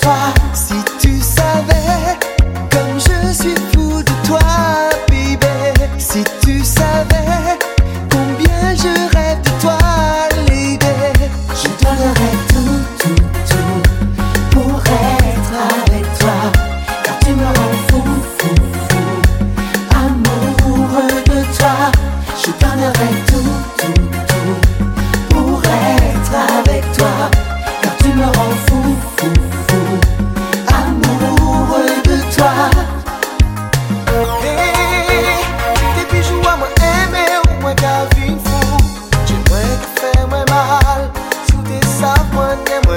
toi. Si tu savais comme je suis fou de toi, baby. Si tu savais combien je rêve de toi, lady. Je donnerais tout, tout, tout pour être avec toi, car tu me rends fou, fou, fou, amoureux de toi. Je donnerais tout, tout, tout pour être avec toi, car tu me rends fou, fou, fou, amoureux de toi. Hey, tes bijoux à moi aimer ou moi qu'à vivre fou. J'aimerais te faire moi mal. Sous tes sables, moi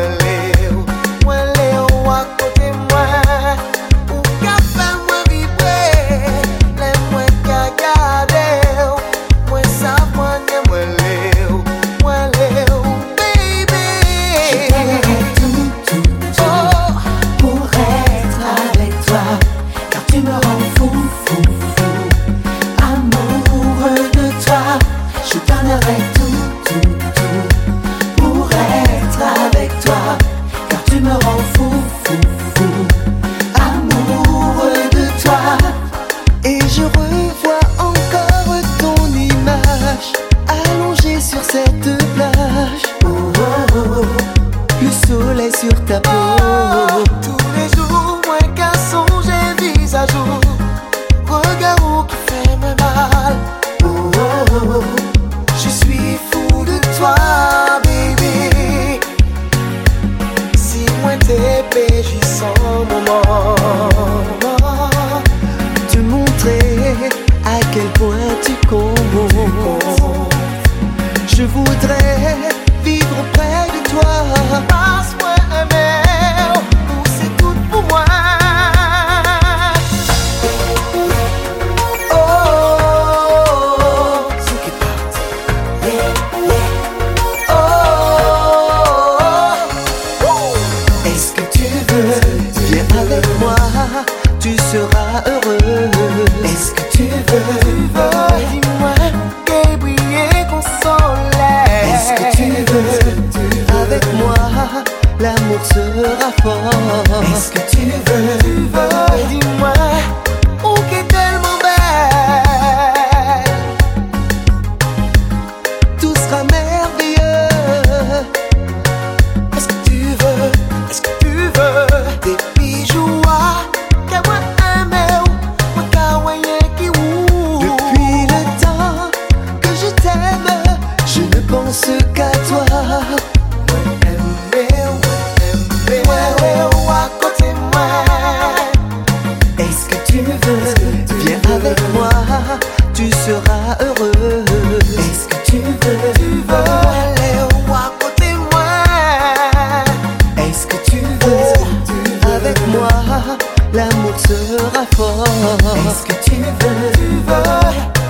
Léo à côté moi. Ou qu'à faire moi vibrer. Les moi qu'à garder. Moi ça, moi Léo, baby. Je donnerais tout, tout, tout pour être avec toi, car tu me rends fou, fou, fou, amoureux de toi. Je donnerais tout, tout, tout pour être avec toi, car tu me rends fou, fou, fou, amoureux de toi. Et je revois encore ton image allongée sur cette plage. Oh, oh, oh. Le soleil sur ta peau. Tous les jours, moi qu'à songer visage au regard où qui fait me mal. Oh, oh, oh. Je suis fou de toi, baby. Si moi t'es péché sans moment, te montrer à quel point tu comptes. Je voudrais vivre près de toi. Passe-moi un mail où c'est tout pour moi. Oh, ce qui est parti. Yeah, yeah. Oh, est-ce que tu veux? Viens avec moi, tu seras heureux. Est-ce que tu veux? Dis-moi, qu'est briller consoler. Est-ce que tu veux? Avec moi, l'amour sera fort. Est-ce que tu veux? Dis-moi, oh qu'est tellement belle. Tout sera merveilleux. Est-ce que tu veux? Est-ce que tu veux? Des bijoux à qu'à moi aimer ou moi qu'à voyer qui ou. Depuis le temps que je t'aime, je ne pense qu'à toi. À côté moi. Est-ce que tu veux? Viens avec moi, tu seras heureux. Est-ce que tu veux? Aller à côté moi. Est-ce que tu veux? Avec moi, l'amour sera fort. Est-ce que tu veux?